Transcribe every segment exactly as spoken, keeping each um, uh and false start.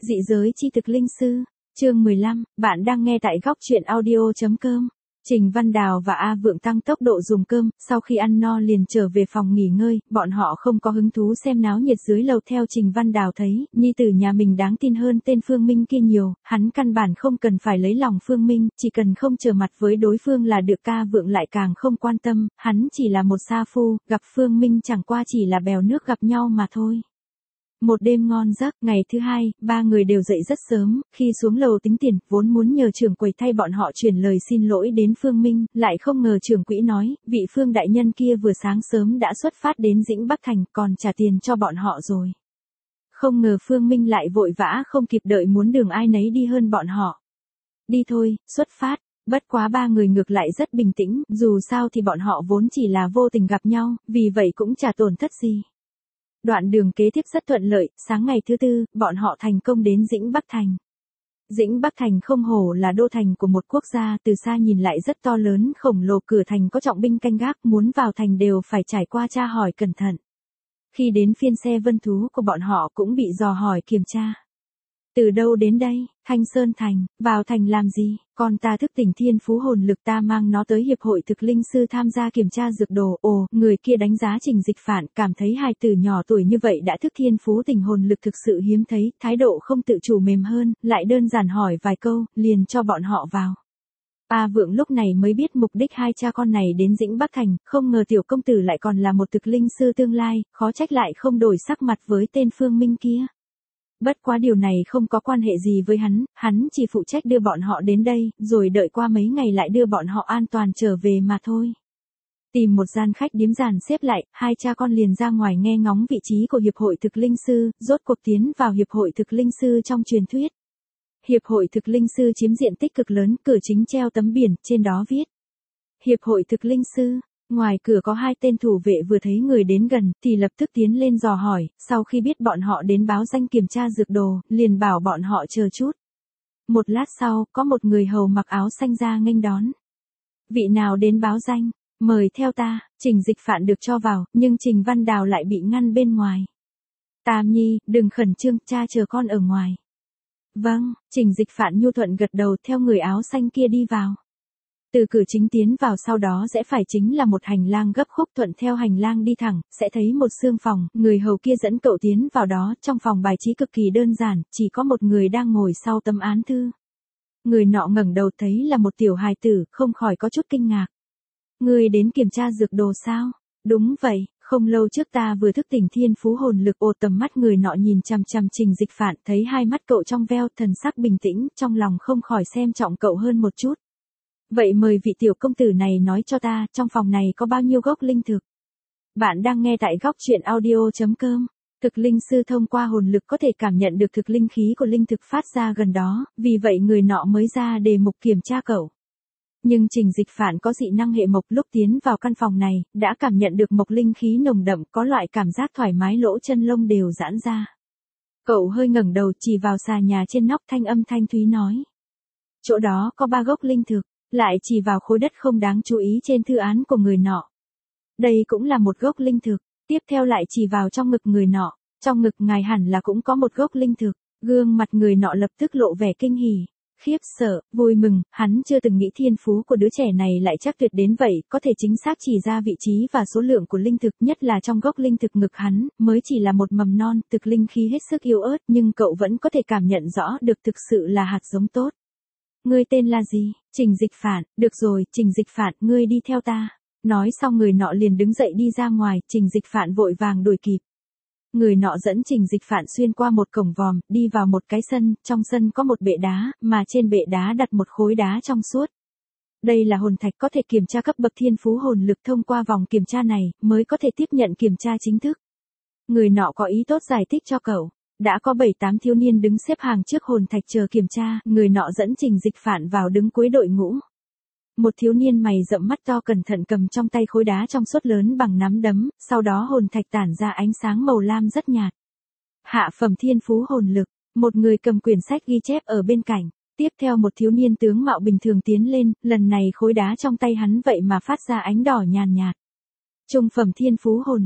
Dị giới chi thực linh sư, chương mười lăm, bạn đang nghe tại góc truyện audio.com. Trình Văn Đào và A Vượng tăng tốc độ dùng cơm, sau khi ăn no liền trở về phòng nghỉ ngơi, bọn họ không có hứng thú xem náo nhiệt dưới lầu. Theo Trình Văn Đào thấy, nhi tử nhà mình đáng tin hơn tên Phương Minh kia nhiều, hắn căn bản không cần phải lấy lòng Phương Minh, chỉ cần không trở mặt với đối phương là được. A Vượng lại càng không quan tâm, hắn chỉ là một sa phu, gặp Phương Minh chẳng qua chỉ là bèo nước gặp nhau mà thôi. Một đêm ngon giấc, ngày thứ hai, ba người đều dậy rất sớm, khi xuống lầu tính tiền, vốn muốn nhờ trưởng quầy thay bọn họ chuyển lời xin lỗi đến Phương Minh, lại không ngờ trưởng quỹ nói, vị Phương đại nhân kia vừa sáng sớm đã xuất phát đến Dĩnh Bắc Thành, còn trả tiền cho bọn họ rồi. Không ngờ Phương Minh lại vội vã không kịp đợi muốn đường ai nấy đi hơn bọn họ. Đi thôi, xuất phát. Bất quá ba người ngược lại rất bình tĩnh, dù sao thì bọn họ vốn chỉ là vô tình gặp nhau, vì vậy cũng chả tổn thất gì. Đoạn đường kế tiếp rất thuận lợi, sáng ngày thứ tư, bọn họ thành công đến Dĩnh Bắc Thành. Dĩnh Bắc Thành không hổ là đô thành của một quốc gia, từ xa nhìn lại rất to lớn, khổng lồ, cửa thành có trọng binh canh gác, muốn vào thành đều phải trải qua tra hỏi cẩn thận. Khi đến phiên xe vân thú của bọn họ cũng bị dò hỏi kiểm tra. Từ đâu đến đây? Thanh Sơn Thành, vào thành làm gì? Con ta thức tỉnh thiên phú hồn lực, ta mang nó tới hiệp hội thực linh sư tham gia kiểm tra dược đồ. Ồ, người kia đánh giá Trình Dịch Phản, cảm thấy hài tử nhỏ tuổi như vậy đã thức thiên phú tỉnh hồn lực thực sự hiếm thấy, thái độ không tự chủ mềm hơn, lại đơn giản hỏi vài câu, liền cho bọn họ vào. A Vượng lúc này mới biết mục đích hai cha con này đến Dĩnh Bắc Thành, không ngờ tiểu công tử lại còn là một thực linh sư tương lai, khó trách lại không đổi sắc mặt với tên Phương Minh kia. Bất quá điều này không có quan hệ gì với hắn, hắn chỉ phụ trách đưa bọn họ đến đây, rồi đợi qua mấy ngày lại đưa bọn họ an toàn trở về mà thôi. Tìm một gian khách điếm dàn xếp lại, hai cha con liền ra ngoài nghe ngóng vị trí của Hiệp hội thực linh sư, rốt cuộc tiến vào Hiệp hội thực linh sư trong truyền thuyết. Hiệp hội thực linh sư chiếm diện tích cực lớn, cửa chính treo tấm biển, trên đó viết. Hiệp hội thực linh sư. Ngoài cửa có hai tên thủ vệ vừa thấy người đến gần, thì lập tức tiến lên dò hỏi, sau khi biết bọn họ đến báo danh kiểm tra dược đồ, liền bảo bọn họ chờ chút. Một lát sau, có một người hầu mặc áo xanh ra nghênh đón. Vị nào đến báo danh, mời theo ta. Trình Dịch Phản được cho vào, nhưng Trình Văn Đào lại bị ngăn bên ngoài. Tam Nhi, đừng khẩn trương, cha chờ con ở ngoài. Vâng, Trình Dịch Phản nhu thuận gật đầu, theo người áo xanh kia đi vào. Từ cửa chính tiến vào, sau đó sẽ phải chính là một hành lang gấp khúc, thuận theo hành lang đi thẳng, sẽ thấy một xương phòng, người hầu kia dẫn cậu tiến vào đó, trong phòng bài trí cực kỳ đơn giản, chỉ có một người đang ngồi sau tấm án thư. Người nọ ngẩng đầu thấy là một tiểu hài tử, không khỏi có chút kinh ngạc. Người đến kiểm tra dược đồ sao? Đúng vậy, không lâu trước ta vừa thức tỉnh thiên phú hồn lực. Ồ, tầm mắt người nọ nhìn chằm chằm Trình Dịch Phản, thấy hai mắt cậu trong veo, thần sắc bình tĩnh, trong lòng không khỏi xem trọng cậu hơn một chút. Vậy mời vị tiểu công tử này nói cho ta, trong phòng này có bao nhiêu gốc linh thực? Bạn đang nghe tại góc truyện audio.com. Thực linh sư thông qua hồn lực có thể cảm nhận được thực linh khí của linh thực phát ra gần đó, vì vậy người nọ mới ra đề mục kiểm tra cậu. Nhưng Trình Dịch Phản có dị năng hệ mộc, lúc tiến vào căn phòng này, đã cảm nhận được mộc linh khí nồng đậm, có loại cảm giác thoải mái, lỗ chân lông đều giãn ra. Cậu hơi ngẩng đầu chỉ vào xà nhà trên nóc, thanh âm thanh thúy nói. Chỗ đó có ba gốc linh thực. Lại chỉ vào khối đất không đáng chú ý trên thư án của người nọ. Đây cũng là một gốc linh thực. Tiếp theo lại chỉ vào trong ngực người nọ. Trong ngực ngài hẳn là cũng có một gốc linh thực. Gương mặt người nọ lập tức lộ vẻ kinh hỉ, khiếp sợ, vui mừng. Hắn chưa từng nghĩ thiên phú của đứa trẻ này lại chắc tuyệt đến vậy, có thể chính xác chỉ ra vị trí và số lượng của linh thực, nhất là trong gốc linh thực ngực hắn, mới chỉ là một mầm non, thực linh khí hết sức yếu ớt, nhưng cậu vẫn có thể cảm nhận rõ được thực sự là hạt giống tốt. Ngươi tên là gì? Trình Dịch Phản. Được rồi, Trình Dịch Phản, ngươi đi theo ta. Nói xong người nọ liền đứng dậy đi ra ngoài, Trình Dịch Phản vội vàng đuổi kịp. Người nọ dẫn Trình Dịch Phản xuyên qua một cổng vòm, đi vào một cái sân, trong sân có một bệ đá, mà trên bệ đá đặt một khối đá trong suốt. Đây là hồn thạch, có thể kiểm tra cấp bậc thiên phú hồn lực, thông qua vòng kiểm tra này, mới có thể tiếp nhận kiểm tra chính thức. Người nọ có ý tốt giải thích cho cậu. Đã có bảy tám thiếu niên đứng xếp hàng trước hồn thạch chờ kiểm tra, người nọ dẫn Trình Dịch Phản vào đứng cuối đội ngũ. Một thiếu niên mày rậm mắt to cẩn thận cầm trong tay khối đá trong suốt lớn bằng nắm đấm, sau đó hồn thạch tản ra ánh sáng màu lam rất nhạt. Hạ phẩm thiên phú hồn lực, một người cầm quyển sách ghi chép ở bên cạnh. Tiếp theo một thiếu niên tướng mạo bình thường tiến lên, lần này khối đá trong tay hắn vậy mà phát ra ánh đỏ nhàn nhạt. Trung phẩm thiên phú hồn lực.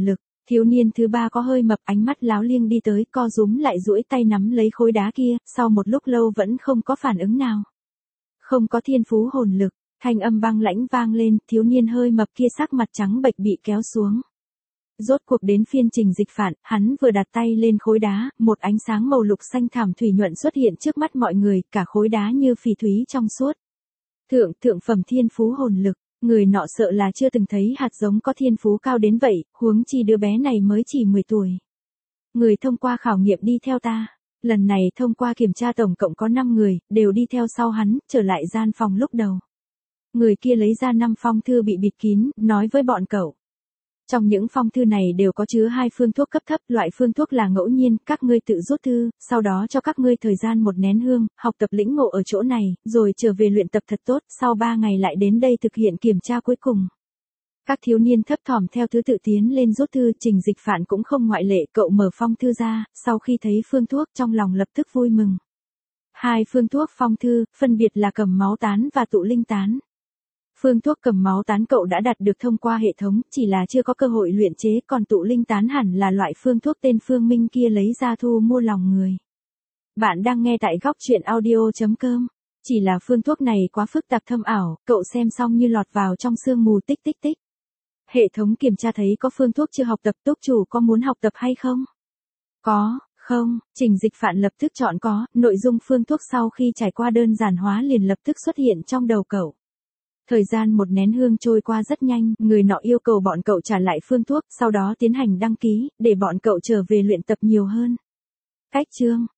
Thiếu niên thứ ba có hơi mập, ánh mắt láo liêng đi tới, co rúm lại duỗi tay nắm lấy khối đá kia, sau một lúc lâu vẫn không có phản ứng nào. Không có thiên phú hồn lực, thanh âm băng lãnh vang lên, thiếu niên hơi mập kia sắc mặt trắng bệch bị kéo xuống. Rốt cuộc đến phiên Trình Dịch Phạn, hắn vừa đặt tay lên khối đá, một ánh sáng màu lục xanh thảm thủy nhuận xuất hiện trước mắt mọi người, cả khối đá như phỉ thúy trong suốt. Thượng, thượng phẩm thiên phú hồn lực, người nọ sợ là chưa từng thấy hạt giống có thiên phú cao đến vậy, huống chi đứa bé này mới chỉ mười tuổi. Người thông qua khảo nghiệm đi theo ta. Lần này thông qua kiểm tra tổng cộng có năm người, đều đi theo sau hắn, trở lại gian phòng lúc đầu. Người kia lấy ra năm phong thư bị bịt kín, nói với bọn cậu. Trong những phong thư này đều có chứa hai phương thuốc cấp thấp, loại phương thuốc là ngẫu nhiên, các ngươi tự rút thư, sau đó cho các ngươi thời gian một nén hương, học tập lĩnh ngộ ở chỗ này, rồi trở về luyện tập thật tốt, sau ba ngày lại đến đây thực hiện kiểm tra cuối cùng. Các thiếu niên thấp thỏm theo thứ tự tiến lên rút thư, Trình Dịch Phạn cũng không ngoại lệ, cậu mở phong thư ra, sau khi thấy phương thuốc trong lòng lập tức vui mừng. Hai phương thuốc phong thư, phân biệt là cầm máu tán và tụ linh tán. Phương thuốc cầm máu tán cậu đã đạt được thông qua hệ thống, chỉ là chưa có cơ hội luyện chế, còn tụ linh tán hẳn là loại phương thuốc tên Phương Minh kia lấy ra thu mua lòng người. Bạn đang nghe tại góc truyện audio chấm com. Chỉ là phương thuốc này quá phức tạp thâm ảo, cậu xem xong như lọt vào trong sương mù tích tích tích. Hệ thống kiểm tra thấy có phương thuốc chưa học tập, túc chủ có muốn học tập hay không? Có, không, Trình Dịch Phạn lập tức chọn có, nội dung phương thuốc sau khi trải qua đơn giản hóa liền lập tức xuất hiện trong đầu cậu. Thời gian một nén hương trôi qua rất nhanh, người nọ yêu cầu bọn cậu trả lại phương thuốc, sau đó tiến hành đăng ký, để bọn cậu trở về luyện tập nhiều hơn. Cách chương,